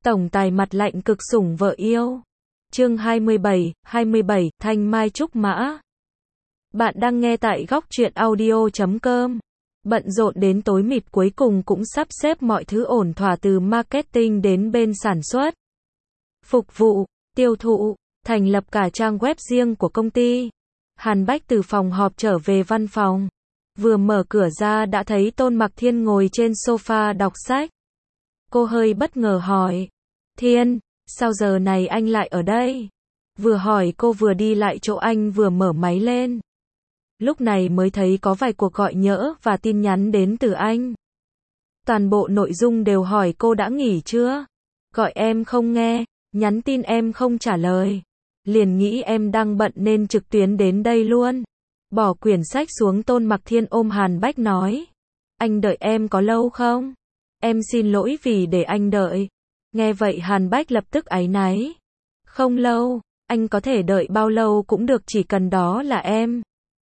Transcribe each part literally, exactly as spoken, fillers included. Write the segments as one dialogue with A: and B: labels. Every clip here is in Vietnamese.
A: Tổng tài mặt lạnh cực sủng vợ yêu. Chương hai mươi bảy, hai mươi bảy, Thanh Mai Trúc Mã. Bạn đang nghe tại góc truyện audio chấm com. Bận rộn đến tối mịt cuối cùng cũng sắp xếp mọi thứ ổn thỏa từ marketing đến bên sản xuất, phục vụ, tiêu thụ, thành lập cả trang web riêng của công ty. Hàn Bách từ phòng họp trở về văn phòng. Vừa mở cửa ra đã thấy Tôn Mặc Thiên ngồi trên sofa đọc sách. Cô hơi bất ngờ hỏi. Thiên, sao giờ này anh lại ở đây? Vừa hỏi cô vừa đi lại chỗ anh vừa mở máy lên. Lúc này mới thấy có vài cuộc gọi nhỡ và tin nhắn đến từ anh. Toàn bộ nội dung đều hỏi cô đã nghỉ chưa? Gọi em không nghe, nhắn tin em không trả lời. Liền nghĩ em đang bận nên trực tuyến đến đây luôn. Bỏ quyển sách xuống, Tôn Mặc Thiên ôm Hàn Bách nói. Anh đợi em có lâu không? Em xin lỗi vì để anh đợi. Nghe vậy Hàn Bách lập tức áy náy. Không lâu, anh có thể đợi bao lâu cũng được, chỉ cần đó là em.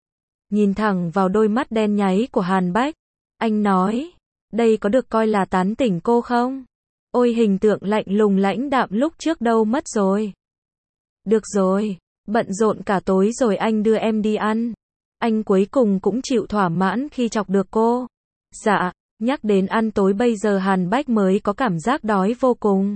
A: Nhìn thẳng vào đôi mắt đen nháy của Hàn Bách, anh nói, đây có được coi là tán tỉnh cô không? Ôi, hình tượng lạnh lùng lãnh đạm lúc trước đâu mất rồi. Được rồi, bận rộn cả tối rồi anh đưa em đi ăn. Anh cuối cùng cũng chịu thỏa mãn khi chọc được cô. Dạ, nhắc đến ăn tối bây giờ Hàn Bách mới có cảm giác đói vô cùng.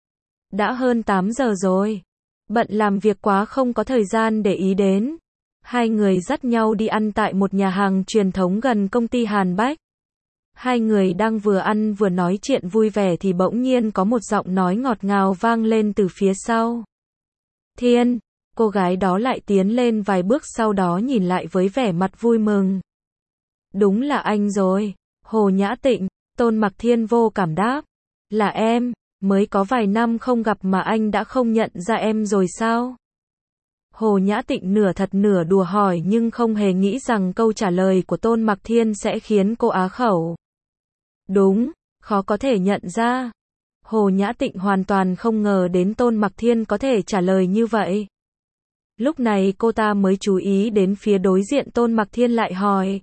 A: Đã hơn tám giờ rồi. Bận làm việc quá không có thời gian để ý đến. Hai người dắt nhau đi ăn tại một nhà hàng truyền thống gần công ty Hàn Bách. Hai người đang vừa ăn vừa nói chuyện vui vẻ thì bỗng nhiên có một giọng nói ngọt ngào vang lên từ phía sau. Thiên, cô gái đó lại tiến lên vài bước, sau đó nhìn lại với vẻ mặt vui mừng. Đúng là anh rồi, Hồ Nhã Tịnh. Tôn Mặc Thiên vô cảm đáp. Là em, mới có vài năm không gặp mà anh đã không nhận ra em rồi sao? Hồ Nhã Tịnh nửa thật nửa đùa hỏi nhưng không hề nghĩ rằng câu trả lời của Tôn Mặc Thiên sẽ khiến cô á khẩu. Đúng, khó có thể nhận ra. Hồ Nhã Tịnh hoàn toàn không ngờ đến Tôn Mặc Thiên có thể trả lời như vậy. Lúc này cô ta mới chú ý đến phía đối diện, Tôn Mặc Thiên lại hỏi.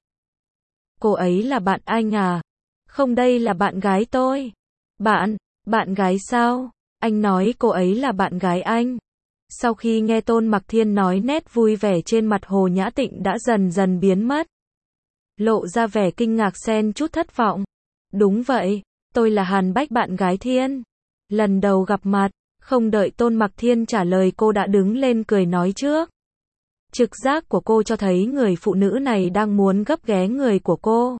A: Cô ấy là bạn anh à? Không, đây là bạn gái tôi. Bạn, bạn gái sao? Anh nói cô ấy là bạn gái anh. Sau khi nghe Tôn Mặc Thiên nói, nét vui vẻ trên mặt Hồ Nhã Tịnh đã dần dần biến mất. Lộ ra vẻ kinh ngạc xen chút thất vọng. Đúng vậy, tôi là Hàn Bách, bạn gái Thiên. Lần đầu gặp mặt, không đợi Tôn Mặc Thiên trả lời cô đã đứng lên cười nói trước. Trực giác của cô cho thấy người phụ nữ này đang muốn gấp ghé người của cô.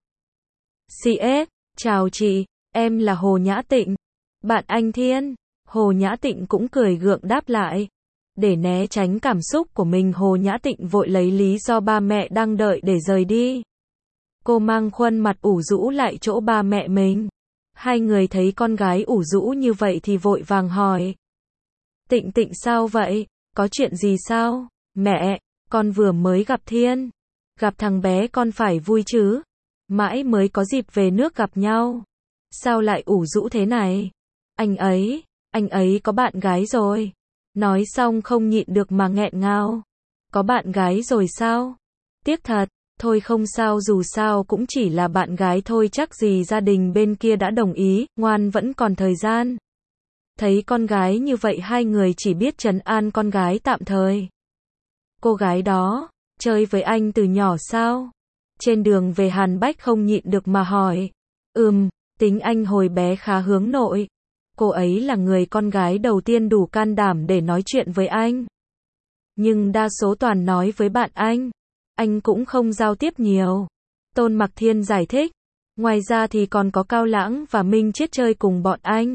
A: xê ét, chào chị, em là Hồ Nhã Tịnh. Bạn anh Thiên. Hồ Nhã Tịnh cũng cười gượng đáp lại. Để né tránh cảm xúc của mình, Hồ Nhã Tịnh vội lấy lý do ba mẹ đang đợi để rời đi. Cô mang khuôn mặt ủ rũ lại chỗ ba mẹ mình. Hai người thấy con gái ủ rũ như vậy thì vội vàng hỏi. Tịnh Tịnh sao vậy? Có chuyện gì sao? Mẹ, con vừa mới gặp Thiên. Gặp thằng bé con phải vui chứ. Mãi mới có dịp về nước gặp nhau. Sao lại ủ rũ thế này? Anh ấy, anh ấy có bạn gái rồi. Nói xong không nhịn được mà nghẹn ngào. Có bạn gái rồi sao? Tiếc thật, thôi không sao, dù sao cũng chỉ là bạn gái thôi, chắc gì gia đình bên kia đã đồng ý, ngoan vẫn còn thời gian. Thấy con gái như vậy hai người chỉ biết trấn an con gái tạm thời. Cô gái đó, chơi với anh từ nhỏ sao? Trên đường về Hàn Bách không nhịn được mà hỏi. Ừm, tính anh hồi bé khá hướng nội. Cô ấy là người con gái đầu tiên đủ can đảm để nói chuyện với anh. Nhưng đa số toàn nói với bạn anh. Anh cũng không giao tiếp nhiều. Tôn Mặc Thiên giải thích. Ngoài ra thì còn có Cao Lãng và Minh Chiết chơi cùng bọn anh.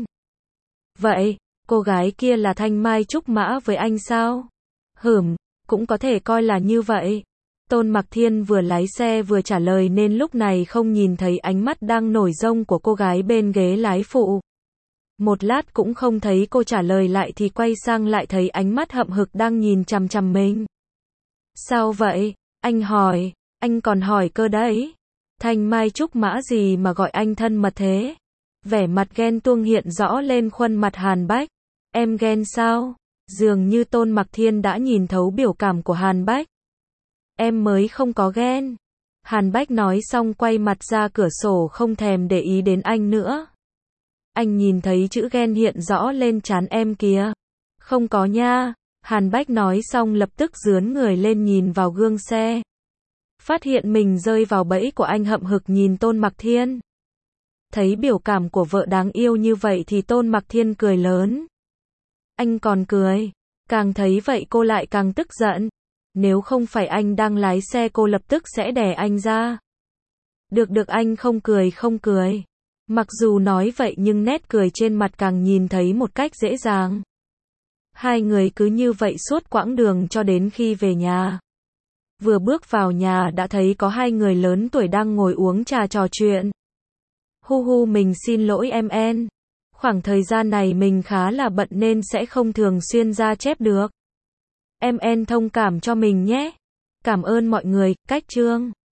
A: Vậy, cô gái kia là Thanh Mai Trúc Mã với anh sao? Hửm, cũng có thể coi là như vậy. Tôn Mặc Thiên vừa lái xe vừa trả lời nên lúc này không nhìn thấy ánh mắt đang nổi rông của cô gái bên ghế lái phụ. Một lát cũng không thấy cô trả lời lại thì quay sang lại thấy ánh mắt hậm hực đang nhìn chằm chằm mình. Sao vậy? Anh hỏi, anh còn hỏi cơ đấy. Thanh Mai Trúc Mã gì mà gọi anh thân mật thế? Vẻ mặt ghen tuông hiện rõ lên khuôn mặt Hàn Bách. Em ghen sao? Dường như Tôn Mặc Thiên đã nhìn thấu biểu cảm của Hàn Bách. Em mới không có ghen. Hàn Bách nói xong quay mặt ra cửa sổ không thèm để ý đến anh nữa. Anh nhìn thấy chữ ghen hiện rõ lên trán em kìa. Không có nha. Hàn Bách nói xong lập tức rướn người lên nhìn vào gương xe. Phát hiện mình rơi vào bẫy của anh, hậm hực nhìn Tôn Mặc Thiên. Thấy biểu cảm của vợ đáng yêu như vậy thì Tôn Mặc Thiên cười lớn. Anh còn cười. Càng thấy vậy cô lại càng tức giận. Nếu không phải anh đang lái xe cô lập tức sẽ đè anh ra. Được được, anh không cười không cười. Mặc dù nói vậy nhưng nét cười trên mặt càng nhìn thấy một cách dễ dàng. Hai người cứ như vậy suốt quãng đường cho đến khi về nhà. Vừa bước vào nhà đã thấy có hai người lớn tuổi đang ngồi uống trà trò chuyện. Hu hu, mình xin lỗi em En. Khoảng thời gian này mình khá là bận nên sẽ không thường xuyên ra chép được. Em En thông cảm cho mình nhé. Cảm ơn mọi người. Cách chương